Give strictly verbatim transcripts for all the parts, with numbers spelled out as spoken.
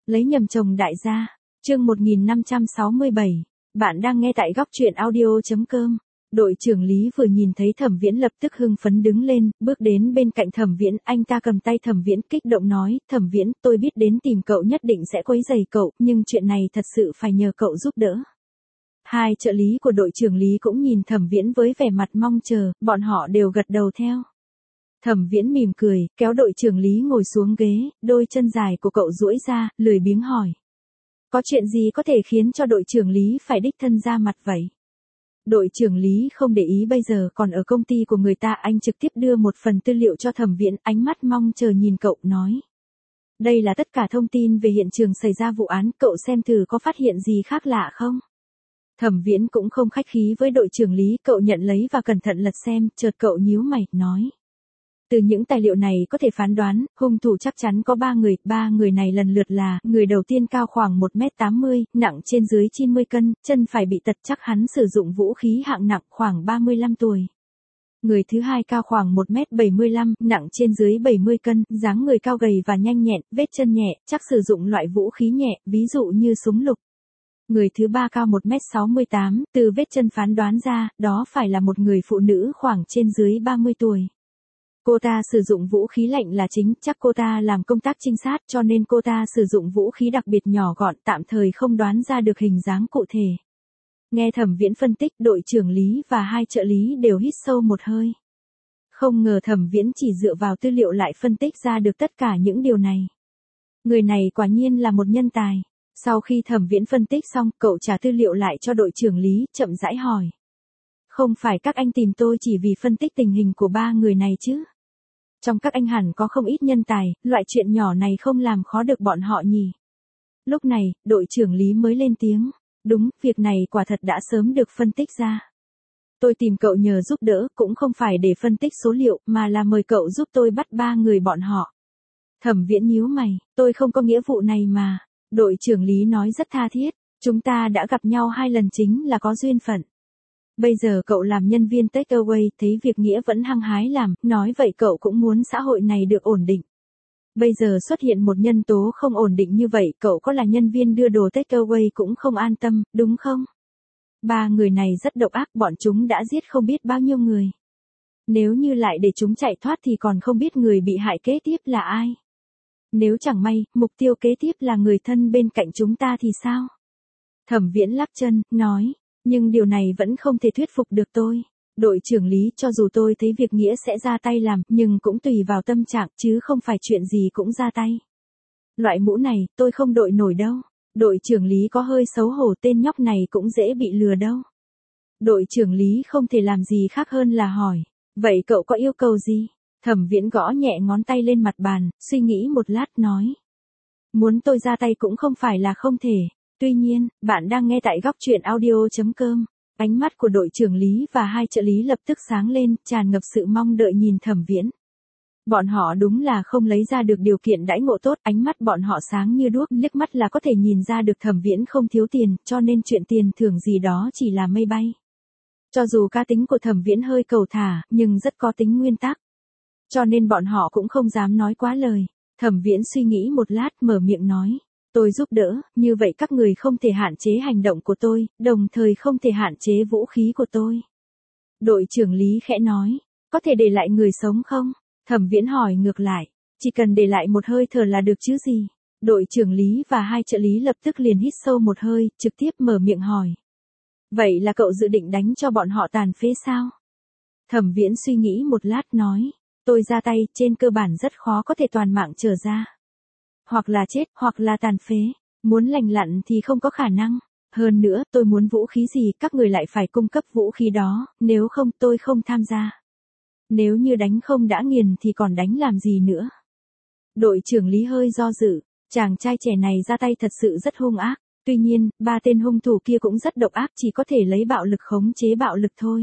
Lấy nhầm chồng đại gia. Chương một nghìn năm trăm sáu mươi bảy. Bạn đang nghe tại góc truyện audio chấm com. Đội trưởng Lý vừa nhìn thấy Thẩm Viễn lập tức hưng phấn đứng lên, bước đến bên cạnh Thẩm Viễn, anh ta cầm tay Thẩm Viễn kích động nói, Thẩm Viễn, tôi biết đến tìm cậu nhất định sẽ quấy rầy cậu, nhưng chuyện này thật sự phải nhờ cậu giúp đỡ. Hai trợ lý của đội trưởng Lý cũng nhìn Thẩm Viễn với vẻ mặt mong chờ, bọn họ đều gật đầu theo. Thẩm Viễn mỉm cười, kéo đội trưởng Lý ngồi xuống ghế, đôi chân dài của cậu duỗi ra, lười biếng hỏi. Có chuyện gì có thể khiến cho đội trưởng Lý phải đích thân ra mặt vậy? Đội trưởng Lý không để ý bây giờ còn ở công ty của người ta, anh trực tiếp đưa một phần tư liệu cho Thẩm Viễn, ánh mắt mong chờ nhìn cậu, nói. Đây là tất cả thông tin về hiện trường xảy ra vụ án, cậu xem thử có phát hiện gì khác lạ không? Thẩm Viễn cũng không khách khí với đội trưởng Lý, cậu nhận lấy và cẩn thận lật xem, chợt cậu nhíu mày, nói. Từ những tài liệu này có thể phán đoán, hung thủ chắc chắn có ba người, ba người này lần lượt là, người đầu tiên cao khoảng một mét tám mươi, nặng trên dưới chín mươi cân, chân phải bị tật chắc hắn sử dụng vũ khí hạng nặng, khoảng ba mươi lăm tuổi. Người thứ hai cao khoảng một mét bảy mươi lăm, nặng trên dưới bảy mươi cân, dáng người cao gầy và nhanh nhẹn, vết chân nhẹ, chắc sử dụng loại vũ khí nhẹ, ví dụ như súng lục. Người thứ ba cao một mét sáu mươi tám, từ vết chân phán đoán ra, đó phải là một người phụ nữ khoảng trên dưới ba mươi tuổi. Cô ta sử dụng vũ khí lạnh là chính, chắc cô ta làm công tác trinh sát cho nên cô ta sử dụng vũ khí đặc biệt nhỏ gọn, tạm thời không đoán ra được hình dáng cụ thể. Nghe Thẩm Viễn phân tích, đội trưởng Lý và hai trợ lý đều hít sâu một hơi. Không ngờ Thẩm Viễn chỉ dựa vào tư liệu lại phân tích ra được tất cả những điều này. Người này quả nhiên là một nhân tài. Sau khi Thẩm Viễn phân tích xong, cậu trả tư liệu lại cho đội trưởng Lý, chậm rãi hỏi. Không phải các anh tìm tôi chỉ vì phân tích tình hình của ba người này chứ? Trong các anh hẳn có không ít nhân tài, loại chuyện nhỏ này không làm khó được bọn họ nhỉ? Lúc này, đội trưởng Lý mới lên tiếng. Đúng, việc này quả thật đã sớm được phân tích ra. Tôi tìm cậu nhờ giúp đỡ, cũng không phải để phân tích số liệu, mà là mời cậu giúp tôi bắt ba người bọn họ. Thẩm Viễn nhíu mày, tôi không có nghĩa vụ này mà. Đội trưởng Lý nói rất tha thiết, chúng ta đã gặp nhau hai lần chính là có duyên phận. Bây giờ cậu làm nhân viên take away, thấy việc nghĩa vẫn hăng hái làm, nói vậy cậu cũng muốn xã hội này được ổn định. Bây giờ xuất hiện một nhân tố không ổn định như vậy, cậu có là nhân viên đưa đồ take away cũng không an tâm, đúng không? Ba người này rất độc ác, bọn chúng đã giết không biết bao nhiêu người. Nếu như lại để chúng chạy thoát thì còn không biết người bị hại kế tiếp là ai. Nếu chẳng may, mục tiêu kế tiếp là người thân bên cạnh chúng ta thì sao? Thẩm Viễn lắc chân, nói. Nhưng điều này vẫn không thể thuyết phục được tôi. Đội trưởng Lý, cho dù tôi thấy việc nghĩa sẽ ra tay làm, nhưng cũng tùy vào tâm trạng, chứ không phải chuyện gì cũng ra tay. Loại mũ này, tôi không đội nổi đâu. Đội trưởng Lý có hơi xấu hổ, tên nhóc này cũng dễ bị lừa đâu. Đội trưởng Lý không thể làm gì khác hơn là hỏi. Vậy cậu có yêu cầu gì? Thẩm Viễn gõ nhẹ ngón tay lên mặt bàn, suy nghĩ một lát nói. Muốn tôi ra tay cũng không phải là không thể. Tuy nhiên, bạn đang nghe tại góc truyện audio chấm com. Ánh mắt của đội trưởng Lý và hai trợ lý lập tức sáng lên, tràn ngập sự mong đợi nhìn Thẩm Viễn. Bọn họ đúng là không lấy ra được điều kiện đãi ngộ tốt, ánh mắt bọn họ sáng như đuốc, liếc mắt là có thể nhìn ra được Thẩm Viễn không thiếu tiền, cho nên chuyện tiền thưởng gì đó chỉ là mây bay. Cho dù cá tính của Thẩm Viễn hơi cầu thả, nhưng rất có tính nguyên tắc. Cho nên bọn họ cũng không dám nói quá lời. Thẩm Viễn suy nghĩ một lát, mở miệng nói. Tôi giúp đỡ, như vậy các người không thể hạn chế hành động của tôi, đồng thời không thể hạn chế vũ khí của tôi. Đội trưởng Lý khẽ nói, có thể để lại người sống không? Thẩm Viễn hỏi ngược lại, chỉ cần để lại một hơi thở là được chứ gì? Đội trưởng Lý và hai trợ lý lập tức liền hít sâu một hơi, trực tiếp mở miệng hỏi. Vậy là cậu dự định đánh cho bọn họ tàn phế sao? Thẩm Viễn suy nghĩ một lát nói, tôi ra tay trên cơ bản rất khó có thể toàn mạng trở ra. Hoặc là chết, hoặc là tàn phế. Muốn lành lặn thì không có khả năng. Hơn nữa, tôi muốn vũ khí gì, các người lại phải cung cấp vũ khí đó, nếu không tôi không tham gia. Nếu như đánh không đã nghiền thì còn đánh làm gì nữa. Đội trưởng Lý hơi do dự, chàng trai trẻ này ra tay thật sự rất hung ác. Tuy nhiên, ba tên hung thủ kia cũng rất độc ác, chỉ có thể lấy bạo lực khống chế bạo lực thôi.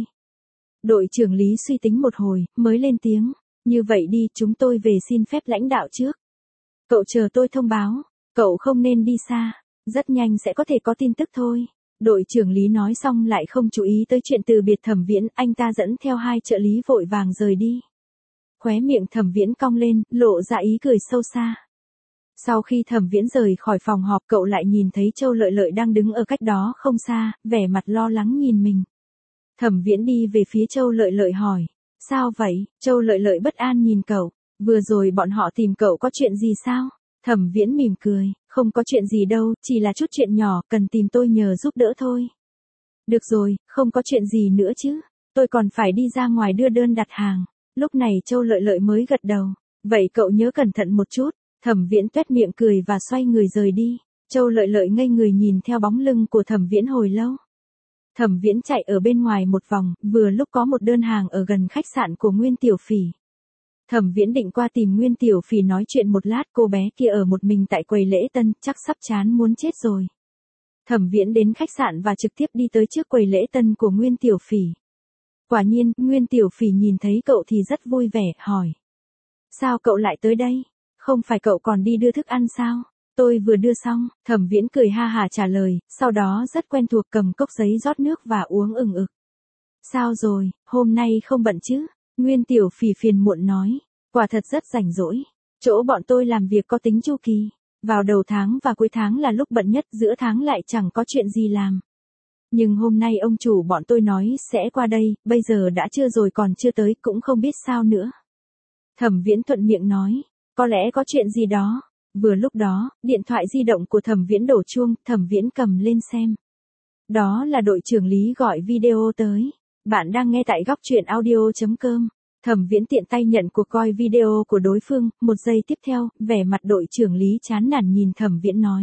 Đội trưởng Lý suy tính một hồi, mới lên tiếng. Như vậy đi, chúng tôi về xin phép lãnh đạo trước. Cậu chờ tôi thông báo, cậu không nên đi xa, rất nhanh sẽ có thể có tin tức thôi. Đội trưởng Lý nói xong lại không chú ý tới chuyện từ biệt Thẩm Viễn, anh ta dẫn theo hai trợ lý vội vàng rời đi. Khóe miệng Thẩm Viễn cong lên, lộ ra ý cười sâu xa. Sau khi Thẩm Viễn rời khỏi phòng họp, cậu lại nhìn thấy Châu Lợi Lợi đang đứng ở cách đó không xa, vẻ mặt lo lắng nhìn mình. Thẩm Viễn đi về phía Châu Lợi Lợi hỏi, sao vậy? Châu Lợi Lợi bất an nhìn cậu, vừa rồi bọn họ tìm cậu có chuyện gì sao? Thẩm Viễn mỉm cười, không có chuyện gì đâu, chỉ là chút chuyện nhỏ, cần tìm tôi nhờ giúp đỡ thôi. Được rồi, không có chuyện gì nữa chứ, tôi còn phải đi ra ngoài đưa đơn đặt hàng. Lúc này Châu Lợi Lợi mới gật đầu, vậy cậu nhớ cẩn thận một chút. Thẩm Viễn tuét miệng cười và xoay người rời đi. Châu Lợi Lợi ngây người nhìn theo bóng lưng của Thẩm Viễn hồi lâu. Thẩm Viễn chạy ở bên ngoài một vòng, vừa lúc có một đơn hàng ở gần khách sạn của Nguyên Tiểu Phỉ. Thẩm Viễn định qua tìm Nguyên Tiểu Phỉ nói chuyện một lát, cô bé kia ở một mình tại quầy lễ tân, chắc sắp chán muốn chết rồi. Thẩm Viễn đến khách sạn và trực tiếp đi tới trước quầy lễ tân của Nguyên Tiểu Phỉ. Quả nhiên, Nguyên Tiểu Phỉ nhìn thấy cậu thì rất vui vẻ, hỏi. Sao cậu lại tới đây? Không phải cậu còn đi đưa thức ăn sao? Tôi vừa đưa xong. Thẩm Viễn cười ha hả trả lời, sau đó rất quen thuộc cầm cốc giấy rót nước và uống ừng ực. Sao rồi, hôm nay không bận chứ? Nguyên Tiểu Phỉ phiền muộn nói, quả thật rất rảnh rỗi. Chỗ bọn tôi làm việc có tính chu kỳ. Vào đầu tháng và cuối tháng là lúc bận nhất, giữa tháng lại chẳng có chuyện gì làm. Nhưng hôm nay ông chủ bọn tôi nói sẽ qua đây, bây giờ đã trưa rồi còn chưa tới, cũng không biết sao nữa. Thẩm Viễn thuận miệng nói, có lẽ có chuyện gì đó. Vừa lúc đó, điện thoại di động của Thẩm Viễn đổ chuông, Thẩm Viễn cầm lên xem. Đó là đội trưởng Lý gọi video tới. Bạn đang nghe tại góc truyện audio chấm com. Thẩm Viễn tiện tay nhận cuộc coi video của đối phương, một giây tiếp theo, vẻ mặt đội trưởng Lý chán nản nhìn Thẩm Viễn nói.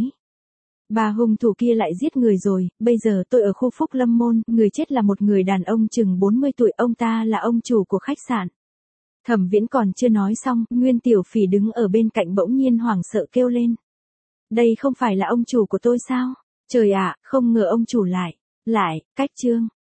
Bà hung thủ kia lại giết người rồi, bây giờ tôi ở khu Phúc Lâm Môn, người chết là một người đàn ông chừng bốn mươi tuổi, ông ta là ông chủ của khách sạn. Thẩm Viễn còn chưa nói xong, Nguyên Tiểu Phỉ đứng ở bên cạnh bỗng nhiên hoảng sợ kêu lên. Đây không phải là ông chủ của tôi sao? Trời ạ, không ngờ ông chủ lại, lại, cách chương.